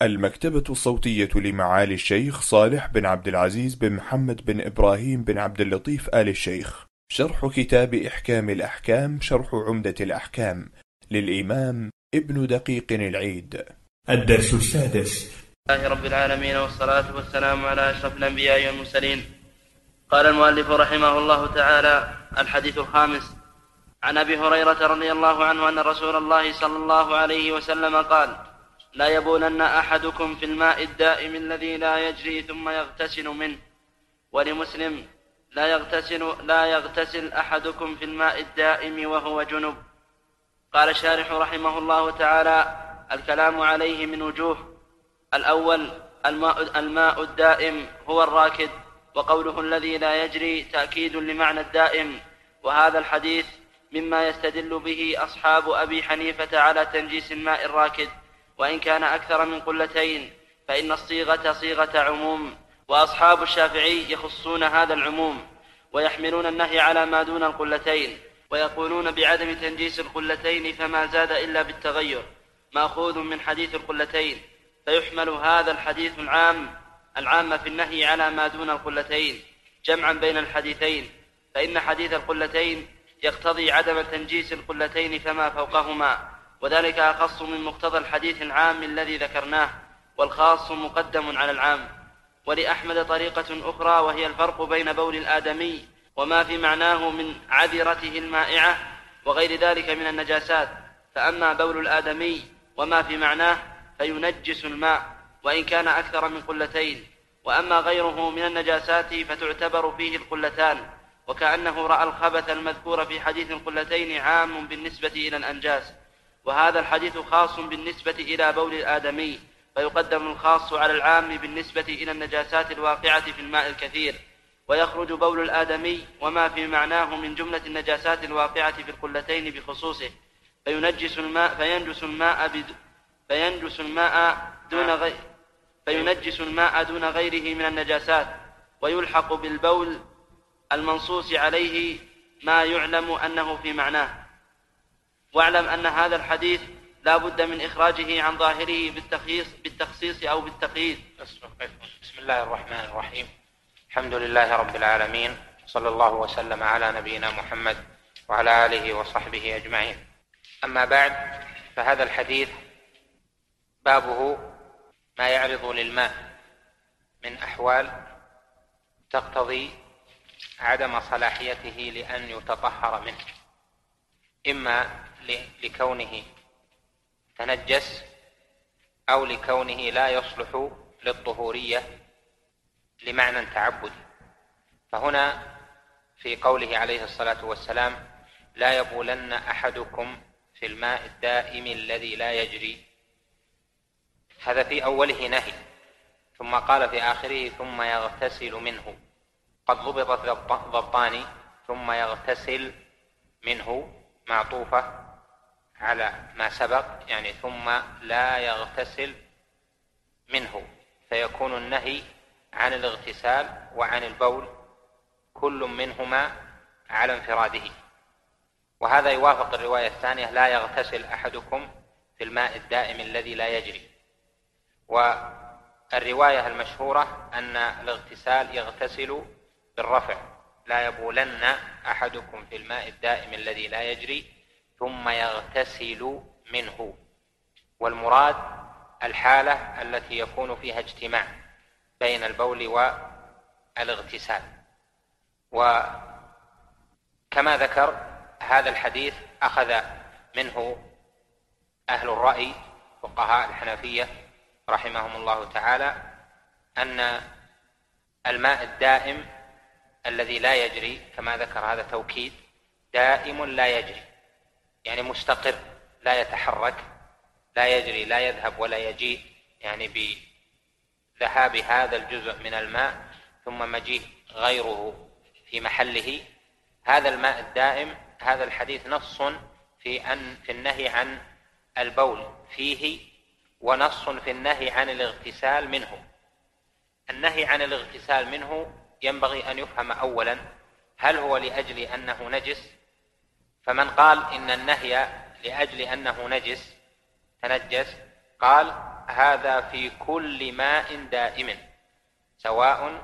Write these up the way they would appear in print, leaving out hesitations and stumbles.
المكتبة الصوتية لمعالي الشيخ صالح بن عبد العزيز بن محمد بن إبراهيم بن عبد اللطيف آل الشيخ، شرح كتاب إحكام الأحكام، شرح عمدة الأحكام للإمام ابن دقيق العيد. الدرس السادس. لله رب العالمين، والصلاة والسلام على أشرف الأنبياء والمرسلين. قال المؤلف رحمه الله تعالى: الحديث الخامس. عن أبي هريرة رضي الله عنه أن رسول الله صلى الله عليه وسلم قال: لا يبولن أحدكم في الماء الدائم الذي لا يجري ثم يغتسل منه. ولمسلم: لا يغتسل أحدكم في الماء الدائم وهو جنب. قال الشارح رحمه الله تعالى: الكلام عليه من وجوه. الأول: الماء الدائم هو الراكد، وقوله الذي لا يجري تأكيد لمعنى الدائم، وهذا الحديث مما يستدل به أصحاب أبي حنيفة على تنجيس الماء الراكد، وإن كان أكثر من قلتين، فإن الصيغة صيغة عموم، وأصحاب الشافعي يخصون هذا العموم ويحملون النهي على ما دون القلتين، ويقولون بعدم تنجيس القلتين فما زاد إلا بالتغير مأخوذ من حديث القلتين، فيحمل هذا الحديث العام في النهي على ما دون القلتين جمعا بين الحديثين، فإن حديث القلتين يقتضي عدم تنجيس القلتين فما فوقهما، وذلك أخص من مقتضى الحديث العام الذي ذكرناه، والخاص مقدم على العام. ولأحمد طريقة أخرى، وهي الفرق بين بول الآدمي وما في معناه من عذرته المائعة وغير ذلك من النجاسات، فأما بول الآدمي وما في معناه فينجس الماء وإن كان أكثر من قلتين، وأما غيره من النجاسات فتعتبر فيه القلتان، وكأنه رأى الخبث المذكور في حديث القلتين عام بالنسبة إلى الأنجاس، وهذا الحديث خاص بالنسبة إلى بول الآدمي، فيقدم الخاص على العام بالنسبة إلى النجاسات الواقعة في الماء الكثير، ويخرج بول الآدمي وما في معناه من جملة النجاسات الواقعة في القلتين بخصوصه، فينجس الماء دون غيره من النجاسات، ويلحق بالبول المنصوص عليه ما يعلم أنه في معناه. واعلم أن هذا الحديث لا بد من إخراجه عن ظاهره بالتخصيص أو بالتقييد. بسم الله الرحمن الرحيم. الحمد لله رب العالمين، صلى الله وسلم على نبينا محمد وعلى آله وصحبه أجمعين. أما بعد، فهذا الحديث بابه ما يعرض للماء من أحوال تقتضي عدم صلاحيته لأن يتطهر منه، إما لكونه تنجس أو لكونه لا يصلح للطهورية لمعنى تعبدي. فهنا في قوله عليه الصلاة والسلام: لا يبولن أحدكم في الماء الدائم الذي لا يجري، هذا في أوله نهي، ثم قال في آخره: ثم يغتسل منه. قد ضبطت ضبطان، ثم يغتسل منه معطوفة على ما سبق، يعني ثم لا يغتسل منه، فيكون النهي عن الاغتسال وعن البول كل منهما على انفراده. وهذا يوافق الرواية الثانية: لا يغتسل أحدكم في الماء الدائم الذي لا يجري. والرواية المشهورة أن الاغتسال يغتسل بالرفع: لا يبولن أحدكم في الماء الدائم الذي لا يجري ثم يغتسل منه. والمراد الحالة التي يكون فيها اجتماع بين البول والاغتسال. وكما ذكر، هذا الحديث أخذ منه أهل الرأي فقهاء الحنفية رحمهم الله تعالى أن الماء الدائم الذي لا يجري، كما ذكر هذا توكيد، دائم لا يجري، يعني مستقر لا يتحرك، لا يجري، لا يذهب ولا يجيء، يعني بذهاب هذا الجزء من الماء ثم مجيء غيره في محله. هذا الماء الدائم، هذا الحديث نص في النهي عن البول فيه، ونص في النهي عن الاغتسال منه. النهي عن الاغتسال منه ينبغي أن يفهم أولا: هل هو لأجل أنه نجس؟ فمن قال إن النهي لأجل أنه نجس تنجس قال هذا في كل ماء دائم سواء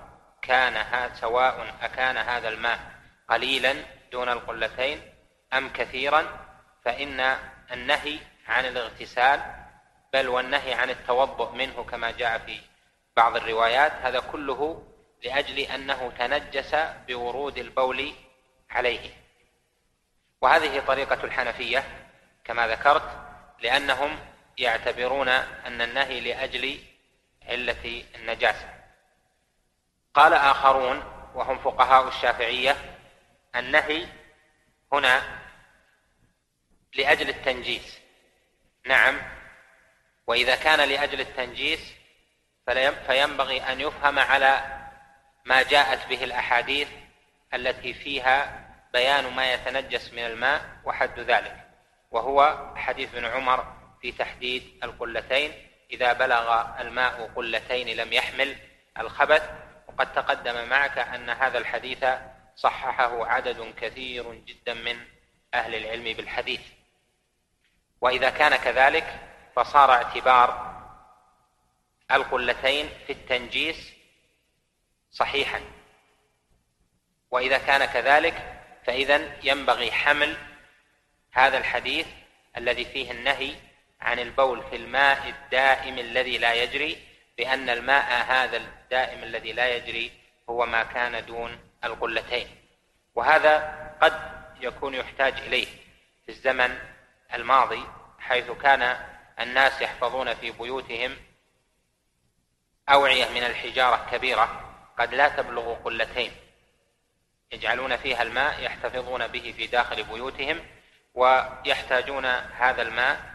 أكان هذا الماء قليلا دون القلتين أم كثيرا، فإن النهي عن الاغتسال بل والنهي عن التوضؤ منه كما جاء في بعض الروايات هذا كله لأجل أنه تنجس بورود البول عليه. وهذه طريقة الحنفية كما ذكرت، لأنهم يعتبرون أن النهي لأجل علة النجاسة. قال آخرون وهم فقهاء الشافعية النهي هنا لأجل التنجيس. نعم، وإذا كان لأجل التنجيس فينبغي أن يفهم على ما جاءت به الأحاديث التي فيها بيان ما يتنجس من الماء وحد ذلك، وهو حديث ابن عمر في تحديد القلتين: إذا بلغ الماء قلتين لم يحمل الخبث. وقد تقدم معك أن هذا الحديث صححه عدد كثير جدا من أهل العلم بالحديث. وإذا كان كذلك فصار اعتبار القلتين في التنجيس صحيحا، وإذا كان كذلك فإذن ينبغي حمل هذا الحديث الذي فيه النهي عن البول في الماء الدائم الذي لا يجري، بأن الماء هذا الدائم الذي لا يجري هو ما كان دون القلتين. وهذا قد يكون يحتاج إليه في الزمن الماضي، حيث كان الناس يحفظون في بيوتهم أوعية من الحجارة كبيرة قد لا تبلغ قلتين، يجعلون فيها الماء يحتفظون به في داخل بيوتهم، ويحتاجون هذا الماء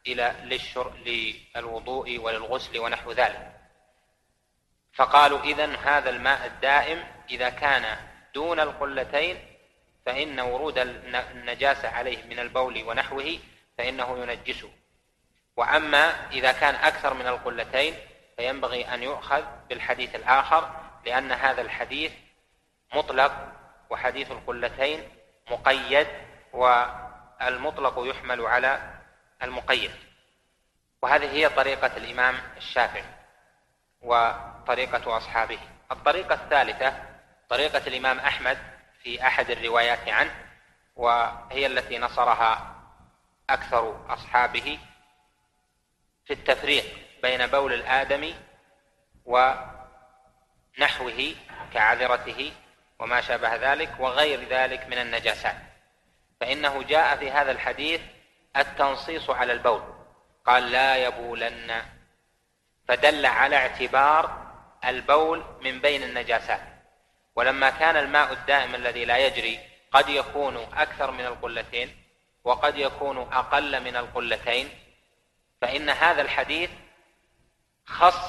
للوضوء وللغسل ونحو ذلك. فقالوا إذن هذا الماء الدائم إذا كان دون القلتين فإن ورود النجاسة عليه من البول ونحوه فإنه ينجسه، وأما إذا كان أكثر من القلتين فينبغي أن يؤخذ بالحديث الآخر، لأن هذا الحديث مطلق وحديث القلتين مقيد، والمطلق يحمل على المقيد. وهذه هي طريقة الإمام الشافعي وطريقة أصحابه. الطريقة الثالثة طريقة الإمام أحمد في أحد الروايات عنه، وهي التي نصرها أكثر أصحابه، في التفريق بين بول الآدمي ونحوه كعذرته وما شابه ذلك وغير ذلك من النجاسات. فإنه جاء في هذا الحديث التنصيص على البول، قال لا يبولن، فدل على اعتبار البول من بين النجاسات. ولما كان الماء الدائم الذي لا يجري قد يكون أكثر من القلتين وقد يكون أقل من القلتين، فإن هذا الحديث خص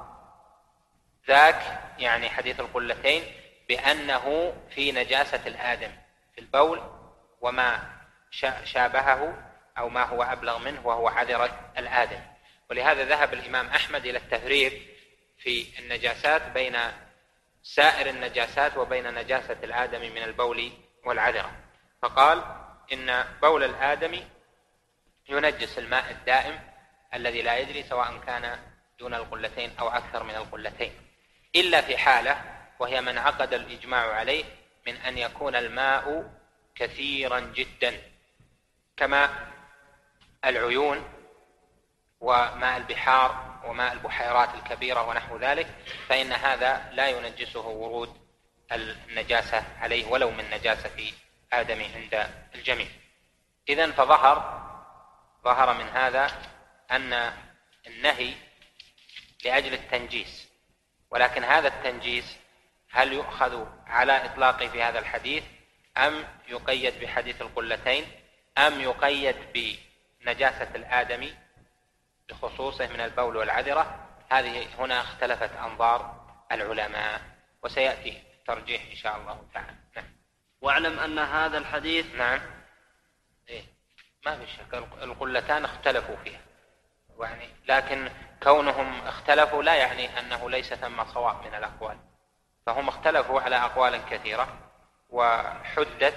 ذاك، يعني حديث القلتين، بأنه في نجاسة الآدم في البول وما شابهه أو ما هو أبلغ منه وهو عذرة الآدم. ولهذا ذهب الإمام أحمد إلى التفريق في النجاسات بين سائر النجاسات وبين نجاسة الآدم من البول والعذرة، فقال إن بول الآدم ينجس الماء الدائم الذي لا يجري سواء كان دون القلتين أو أكثر من القلتين، إلا في حالة وهي من عقد الإجماع عليه من أن يكون الماء كثيرا جدا كما العيون وماء البحار وماء البحيرات الكبيرة ونحو ذلك، فإن هذا لا ينجسه ورود النجاسة عليه ولو من نجاسة آدم عند الجميع. إذن فظهر من هذا أن النهي لأجل التنجيس، ولكن هذا التنجيس هل يؤخذ على إطلاقه في هذا الحديث أم يقيد بحديث القلتين أم يقيد بنجاسة الآدمي بخصوصه من البول والعذرة؟ هذه هنا اختلفت أنظار العلماء، وسيأتي الترجيح إن شاء الله تعالى. نعم. واعلم أن هذا الحديث نعم ما في شك القلتان اختلفوا فيها، يعني لكن كونهم اختلفوا لا يعني أنه ليس ثم صواب من الأقوال، فهم اختلفوا على أقوال كثيرة وحدت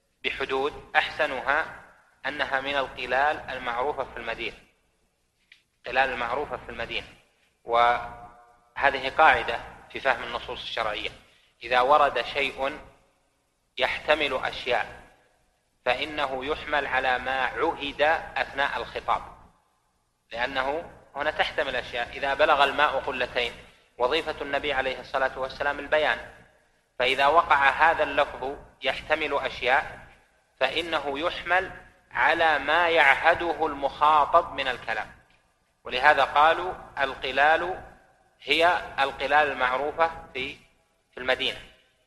بحدود أحسنها أنها من القلال المعروفة في المدينة، القلال المعروفة في المدينة. وهذه قاعدة في فهم النصوص الشرعية: إذا ورد شيء يحتمل أشياء فإنه يحمل على ما عهد أثناء الخطاب، لأنه هنا تحتمل أشياء. إذا بلغ الماء قلتين، وظيفة النبي عليه الصلاة والسلام البيان، فإذا وقع هذا اللفظ يحتمل أشياء فإنه يحمل على ما يعهده المخاطب من الكلام. ولهذا قالوا القلال هي القلال المعروفة في المدينة،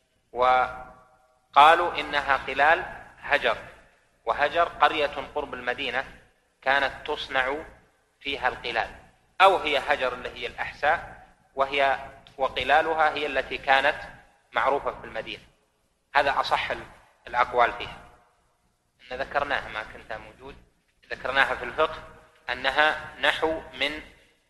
وقالوا إنها قلال هجر، وهجر قرية قرب المدينة كانت تصنع فيها القلال، أو هي هجر اللي هي الأحساء، وقلالها هي التي كانت معروفة في المدينة. هذا أصح الأقوال فيها. إن ذكرناها، ما كنت موجود، ذكرناها في الفقه أنها نحو من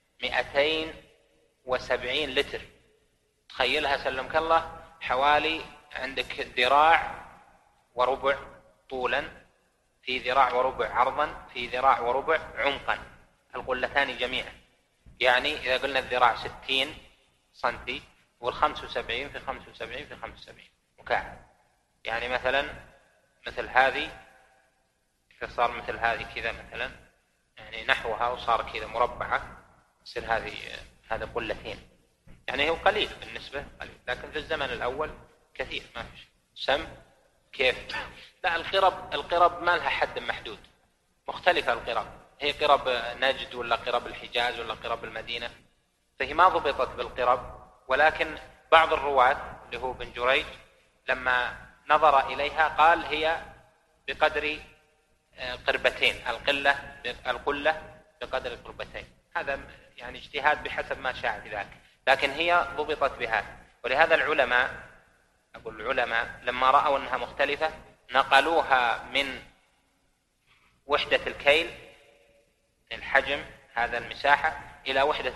270 لتر. تخيلها سلمك الله، حوالي عندك ذراع وربع طولا، في ذراع وربع عرضا، في ذراع وربع عمقا، القلتان جميعا. يعني إذا قلنا الذراع 60 سنتي، وال75 في 75 في 75 مكعب، يعني مثل هذه، صار مثل هذه كذا مثلا، يعني نحوها، وصار كذا مربعة، يصير هذا قلتين. يعني هو قليل بالنسبة قليل، لكن في الزمن الأول كثير، ما فيش سم كيف. لا، القرب ما لها حد محدود، مختلفة القرب، هي قرب نجد ولا قرب الحجاز ولا قرب المدينة، فهي ما ضبطت بالقرب. ولكن بعض الرواة اللي هو بن جريج لما نظر إليها قال هي بقدر قربتين، القلة بقدر قربتين. هذا يعني اجتهاد بحسب ما شاء في ذلك، لكن هي ضبطت بهذا. ولهذا العلماء لما رأوا أنها مختلفة نقلوها من وحدة الكيل، الحجم، هذا المساحة، إلى وحدة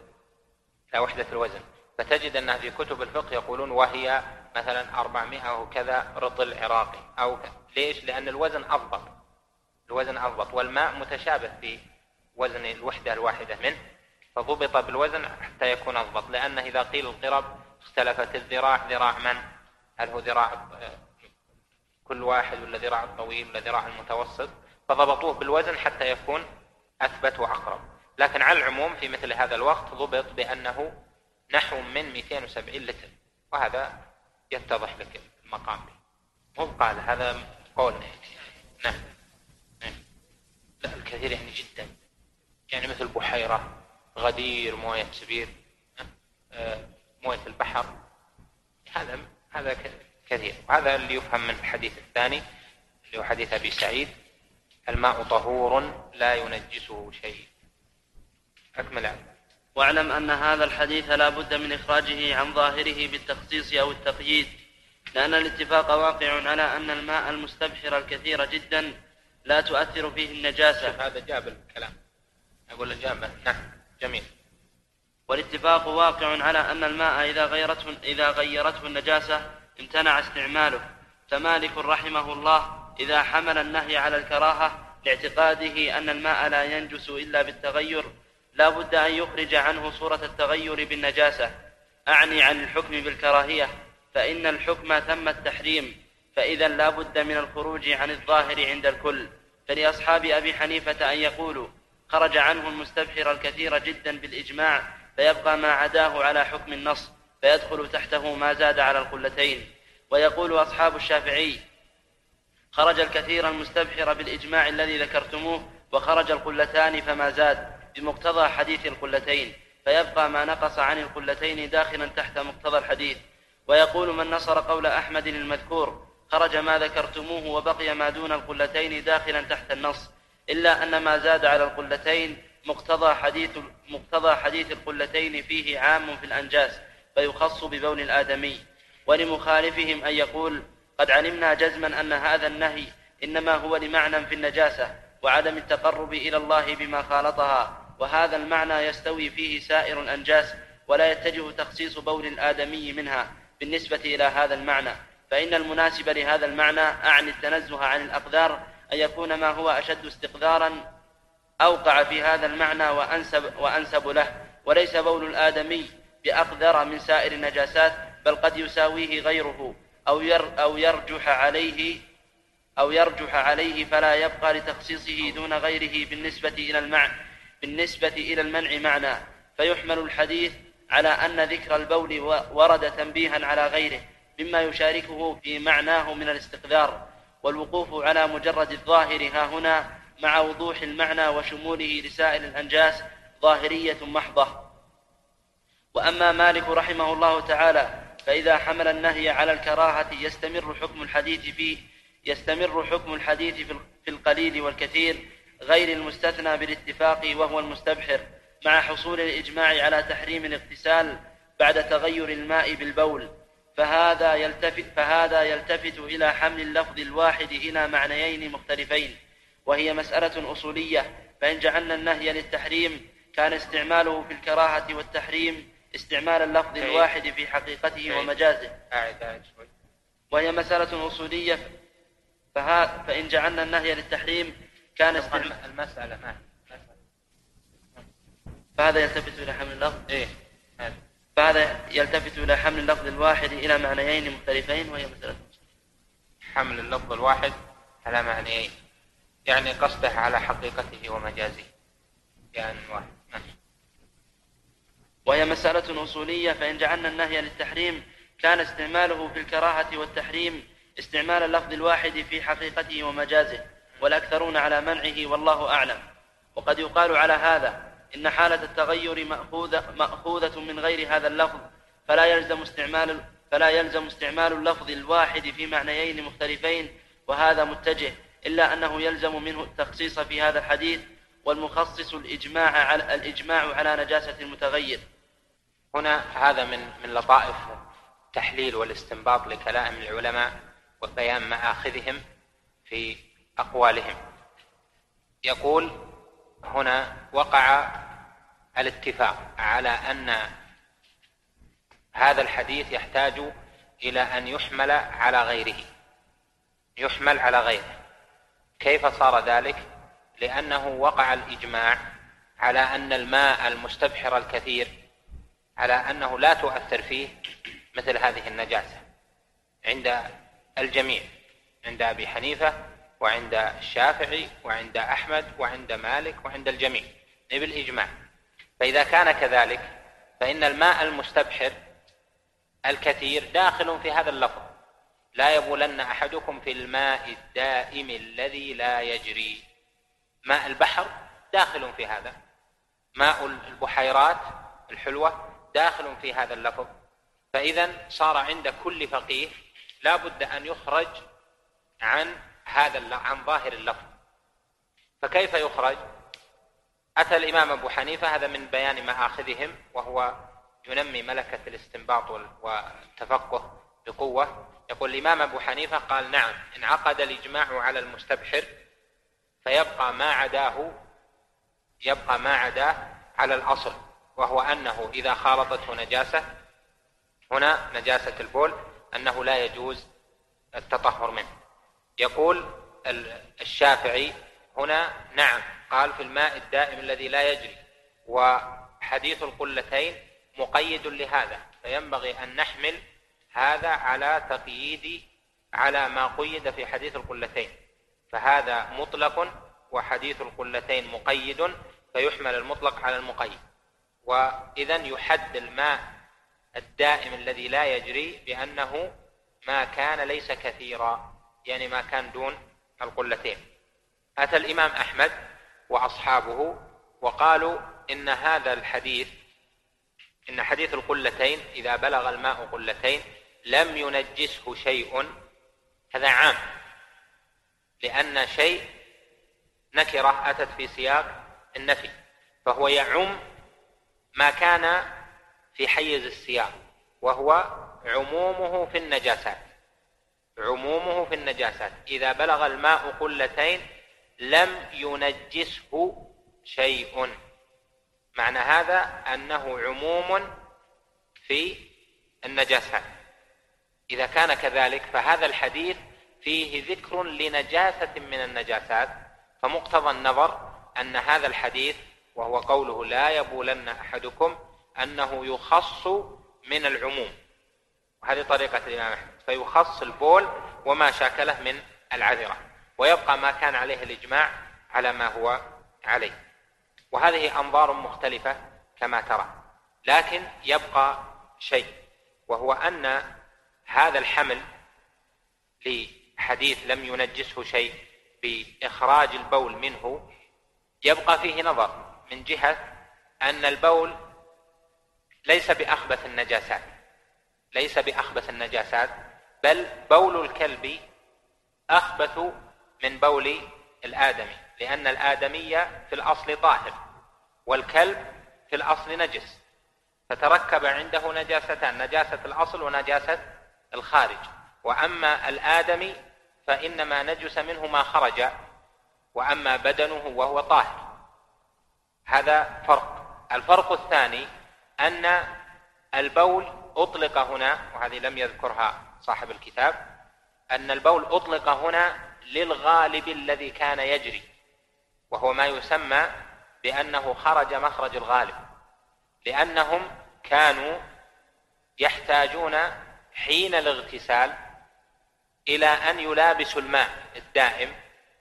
الوزن. فتجد أنها في كتب الفقه يقولون وهي مثلا 400 وكذا رطل عراقي أو ليش؟ لأن الوزن أضبط، والماء متشابه في وزن الوحدة الواحدة منه، فضبط بالوزن حتى يكون أضبط. لأنه إذا قيل القرب اختلفت الذراع، ذراع من؟ هل هو ذراع كل واحد، ولا ذراع الطويل، ولا ذراع المتوسط؟ فضبطوه بالوزن حتى يكون أثبت وأقرب. لكن على العموم في مثل هذا الوقت ضبط بأنه نحو من 270 لتر، وهذا يتضح لك المقام. مو قال هذا قولنا نعم. لا، الكثير يعني جدا، يعني مثل بحيرة، غدير، موية سبير، موية البحر، هذا كثير. وهذا اللي يفهم من الحديث الثاني اللي هو حديث أبي سعيد: الماء طهور لا ينجسه شيء. أكمل. واعلم أن هذا الحديث لا بد من إخراجه عن ظاهره بالتخصيص أو التقييد، لأن الاتفاق واقع على أن الماء المستبحر الكثير جدا لا تؤثر فيه النجاسة. هذا جاب الكلام، أقول جابه. نعم، جميل. والاتفاق واقع على أن الماء إذا غيرته النجاسة امتنع استعماله. فمالك رحمه الله إذا حمل النهي على الكراهة لاعتقاده أن الماء لا ينجس إلا بالتغير، لا بد أن يخرج عنه صورة التغير بالنجاسة، أعني عن الحكم بالكراهية، فإن الحكم ثم التحريم، فإذا لا بد من الخروج عن الظاهر عند الكل. فلأصحاب أبي حنيفة أن يقولوا خرج عنه المستبحر الكثير جدا بالإجماع، فيبقى ما عداه على حكم النص، فيدخل تحته ما زاد على القلتين. ويقول أصحاب الشافعي خرج الكثير المستبحر بالإجماع الذي ذكرتموه، وخرج القلتان فما زاد بمقتضى حديث القلتين، فيبقى ما نقص عن القلتين داخلا تحت مقتضى الحديث. ويقول من نصر قول أحمد المذكور خرج ما ذكرتموه وبقي ما دون القلتين داخلا تحت النص، إلا أن ما زاد على القلتين مقتضى حديث القلتين فيه عام في الأنجاس، فيخص ببول الآدمي. ولمخالفهم أن يقول قد علمنا جزما أن هذا النهي إنما هو لمعنى في النجاسة وعدم التقرب إلى الله بما خالطها، وهذا المعنى يستوي فيه سائر الأنجاس، ولا يتجه تخصيص بول الآدمي منها بالنسبة إلى هذا المعنى. فإن المناسب لهذا المعنى أعني التنزه عن الأقدار أن يكون ما هو أشد استقذارا أوقع في هذا المعنى وأنسب له، وليس بول الآدمي بأقدر من سائر النجاسات، بل قد يساويه غيره أو يرجح عليه فلا يبقى لتخصيصه دون غيره بالنسبة إلى المنع معنى، فيحمل الحديث على أن ذكر البول ورد تنبيها على غيره مما يشاركه في معناه من الاستقذار، والوقوف على مجرد الظاهر ها هنا مع وضوح المعنى وشموله لسائر الأنجاس ظاهرية محضة. وأما مالك رحمه الله تعالى فإذا حمل النهي على الكراهة يستمر حكم الحديث في القليل والكثير غير المستثنى بالاتفاق وهو المستبحر، مع حصول الإجماع على تحريم الاغتسال بعد تغير الماء بالبول، فهذا يلتفت إلى حمل اللفظ الواحد إلى معنيين مختلفين، وهي مسألة أصولية. فإن جعلنا النهي للتحريم كان استعماله في الكراهة والتحريم استعمال اللفظ الواحد في حقيقته ومجازه، وهي مسألة أصولية. فإن جعلنا النهي للتحريم كان المسألة فهذا يلتفت إلى حمل اللفظ فهذا يلتفت إلى حمل اللفظ الواحد إلى معنيين مختلفين، وهي مسألة حمل اللفظ الواحد على معنيين، يعني قصده على حقيقته ومجازه، يعني واحد. وهي مسألة أصولية. فإن جعلنا النهي للتحريم كان استعماله في الكراهة والتحريم استعمال اللفظ الواحد في حقيقته ومجازه، والأكثرون على منعه والله أعلم. وقد يقال على هذا إن حالة التغير مأخوذة من غير هذا اللفظ، فلا يلزم استعمال اللفظ الواحد في معنيين مختلفين، وهذا متجه، إلا أنه يلزم منه التخصيص في هذا الحديث، والمخصص الإجماع على نجاسة المتغير. هنا هذا من لطائف التحليل والاستنباط لكلام العلماء وبيان مآخذهم في أقوالهم. يقول هنا وقع الاتفاق على أن هذا الحديث يحتاج إلى أن يحمل على غيره. كيف صار ذلك؟ لأنه وقع الإجماع على أن الماء المستبحر الكثير على أنه لا تؤثر فيه مثل هذه النجاسة عند الجميع، عند أبي حنيفة وعند الشافعي وعند أحمد وعند مالك وعند الجميع بالإجماع. فإذا كان كذلك فإن الماء المستبحر الكثير داخل في هذا اللفظ، لا يبولن أحدكم في الماء الدائم الذي لا يجري. ماء البحر داخل في هذا، ماء البحيرات الحلوة داخل في هذا اللفظ. فإذا صار عند كل فقيه لا بد أن يخرج عن ظاهر اللفظ. فكيف يخرج؟ أتى الإمام أبو حنيفة، هذا من بيان مآخذهم، وهو ينمي ملكة الاستنباط والتفقه بقوة. يقول الإمام أبو حنيفة قال نعم، انعقد الإجماع على المستبحر فيبقى ما عداه على الأصل، وهو أنه إذا خالطته نجاسة، هنا نجاسة البول، أنه لا يجوز التطهر منه. يقول الشافعي هنا نعم، قال في الماء الدائم الذي لا يجري، وحديث القلتين مقيد لهذا، فينبغي أن نحمل هذا على تقييد على ما قيد في حديث القلتين، فهذا مطلق وحديث القلتين مقيد، فيحمل المطلق على المقيد. وإذن يحد الماء الدائم الذي لا يجري بأنه ما كان ليس كثيرا، يعني ما كان دون القلتين. أتى الإمام أحمد وأصحابه وقالوا إن هذا الحديث، إن حديث القلتين إذا بلغ الماء قلتين لم ينجسه شيء، هذا عام، لأن شيء نكرة أتت في سياق النفي، فهو يعم ما كان في حيز السياق، وهو عمومه في النجاسات. إذا بلغ الماء قلتين لم ينجسه شيء، معنى هذا أنه عموم في النجاسات. إذا كان كذلك فهذا الحديث فيه ذكر لنجاسة من النجاسات، فمقتضى النظر أن هذا الحديث وهو قوله لا يبولن أحدكم أنه يخص من العموم، وهذه طريقة الإمام أحمد، فيخص البول وما شاكله من العذرة، ويبقى ما كان عليه الإجماع على ما هو عليه. وهذه أنظار مختلفة كما ترى، لكن يبقى شيء، وهو أن هذا الحمل لحديث لم ينجسه شيء بإخراج البول منه يبقى فيه نظر، من جهة أن البول ليس بأخبث النجاسات، ليس بأخبث النجاسات، بل بول الكلب أخبث من بول الآدمي، لأن الآدمي في الأصل طاهر والكلب في الأصل نجس، فتركب عنده نجاستان، نجاسة الأصل ونجاسة الخارج. وأما الآدمي فإنما نجس منه ما خرج، وأما بدنه وهو طاهر. هذا فرق. الفرق الثاني أن البول أطلق هنا، وهذه لم يذكرها صاحب الكتاب، أن البول أطلق هنا للغالب الذي كان يجري، وهو ما يسمى بأنه خرج مخرج الغالب، لأنهم كانوا يحتاجون حين الاغتسال إلى أن يلابسوا الماء الدائم،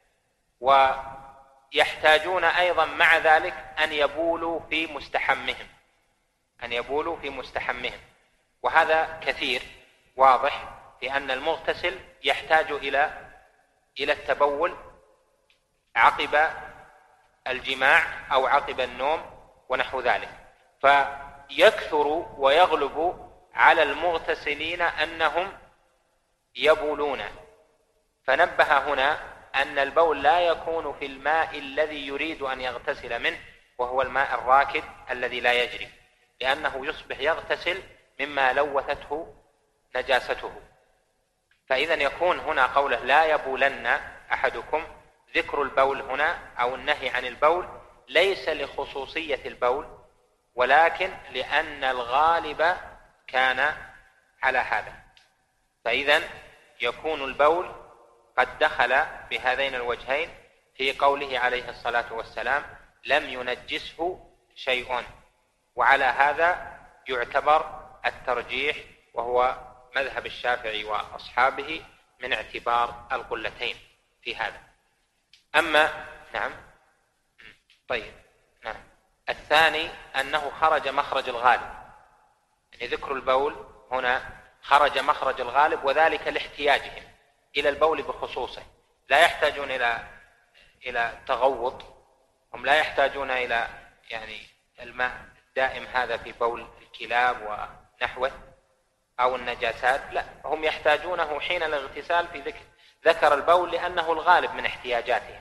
ويحتاجون أيضا مع ذلك أن يبولوا في مستحمهم، أن يبولوا في مستحمهم. وهذا كثير واضح في أن المغتسل يحتاج إلى التبول عقب الجماع أو عقب النوم ونحو ذلك، فيكثر ويغلب على المغتسلين أنهم يبولون. فنبه هنا أن البول لا يكون في الماء الذي يريد أن يغتسل منه، وهو الماء الراكد الذي لا يجري، لأنه يصبح يغتسل مما لوثته نجاسته. فإذا يكون هنا قوله لا يبولن أحدكم، ذكر البول هنا أو النهي عن البول ليس لخصوصية البول، ولكن لأن الغالب كان على هذا. فإذا يكون البول قد دخل بهذين الوجهين في قوله عليه الصلاة والسلام لم ينجسه شيء، وعلى هذا يعتبر الترجيح، وهو مذهب الشافعي وأصحابه من اعتبار القلتين في هذا. أما نعم طيب نعم الثاني أنه خرج مخرج الغالب، يعني ذكر البول هنا خرج مخرج الغالب، وذلك لاحتياجهم إلى البول بخصوصه، لا يحتاجون إلى تغوط، هم لا يحتاجون إلى يعني الماء الدائم هذا في بول الكلاب ونحوه أو النجاسات، لا، هم يحتاجونه حين الاغتسال في ذكر البول لأنه الغالب من احتياجاتهم.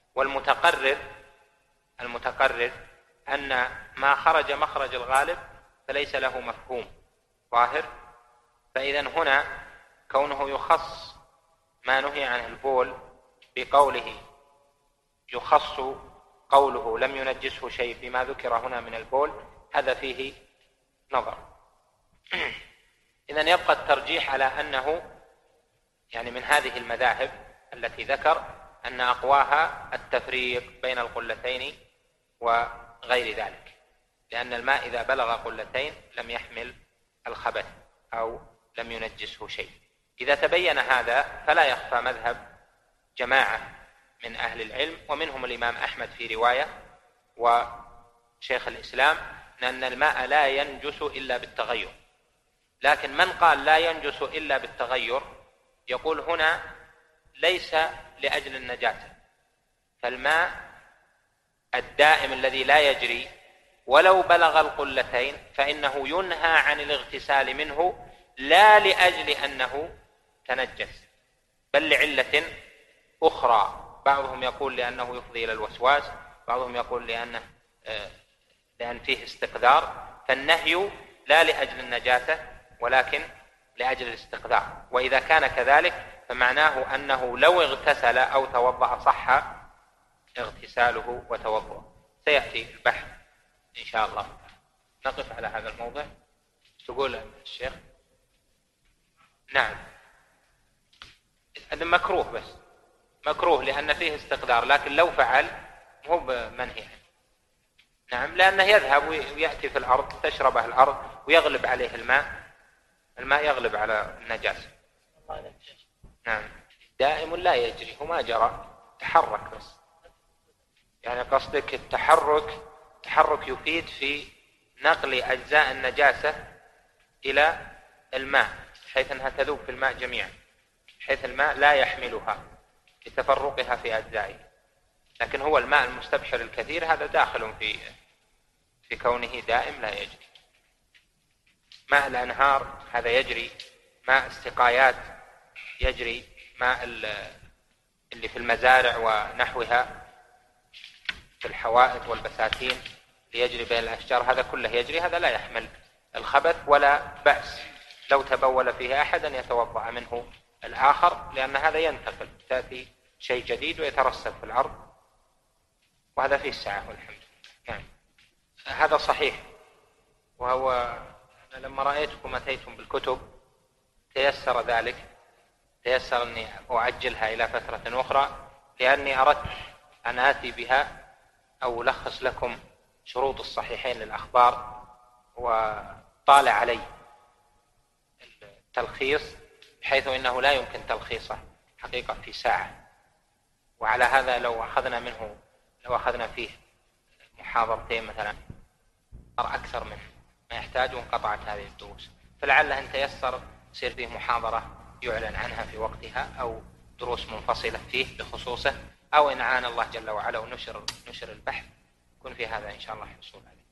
والمتقرر أن ما خرج مخرج الغالب فليس له مفهوم ظاهر. فإذا هنا كونه يخص ما نهي عنه البول بقوله يخص قوله لم ينجسه شيء فيما ذكر هنا من البول، هذا فيه نظر. إذن يبقى الترجيح على أنه يعني من هذه المذاهب التي ذكر أن أقواها التفريق بين القلتين وغير ذلك، لأن الماء إذا بلغ قلتين لم يحمل الخبث أو لم ينجسه شيء. إذا تبين هذا فلا يخفى مذهب جماعة من أهل العلم، ومنهم الإمام أحمد في رواية وشيخ الإسلام، أن الماء لا ينجس إلا بالتغير. لكن من قال لا ينجس إلا بالتغير يقول هنا ليس لأجل النجاسة، فالماء الدائم الذي لا يجري ولو بلغ القلتين فإنه ينهى عن الاغتسال منه، لا لأجل أنه تنجس بل لعلة أخرى. بعضهم يقول لأنه يفضي إلى الوسواس، بعضهم يقول لأن فيه استقذار، فالنهي لا لأجل النجاسة ولكن لأجل الاستقذار. وإذا كان كذلك فمعناه أنه لو اغتسل أو توضأ صح اغتساله وتوضأه. سيأتي البحث إن شاء الله. نقف على هذا الموضع. تقول الشيخ نعم هذا مكروه، بس مكروه لأن فيه استقدار، لكن لو فعل مو بمنهي عنه. نعم، لأنه يذهب ويأتي في الأرض تشربه الأرض ويغلب عليه الماء يغلب على النجاسة. نعم، دائم لا يجري، هو ما جرى، تحرك بس. يعني قصدك التحرك يفيد في نقل أجزاء النجاسة إلى الماء حيث أنها تذوب في الماء جميعا، حيث الماء لا يحملها لتفرقها في أجزائه. لكن هو الماء المستبحر الكثير هذا داخل في كونه دائم لا يجري. ماء الأنهار هذا يجري، ماء السقايات يجري، ماء اللي في المزارع ونحوها في الحوائط والبساتين ليجري بين الأشجار هذا كله يجري، هذا لا يحمل الخبث ولا بأس لو تبول فيه أحد أن يتوضأ منه الآخر، لأن هذا ينتقل، تأتي شيء جديد ويترسب في الأرض، وهذا فيه السعة والحمد لله. يعني هذا صحيح. وهو لما رأيتكم أتيتم بالكتب تيسر ذلك، تيسر أني أعجلها إلى فترة أخرى، لأني أردت أن آتي بها أو ألخص لكم شروط الصحيحين للأخبار، وطال علي التلخيص بحيث إنه لا يمكن تلخيصه حقيقة في ساعة. وعلى هذا لو أخذنا فيه محاضرتين مثلا أكثر منه ما يحتاج وانقطعت هذه الدروس، فلعله أن تيسر يصير فيه محاضرة يعلن عنها في وقتها، أو دروس منفصلة فيه بخصوصه، أو إن عان الله جل وعلا ونشر البحث يكون في هذا إن شاء الله حصول عليه.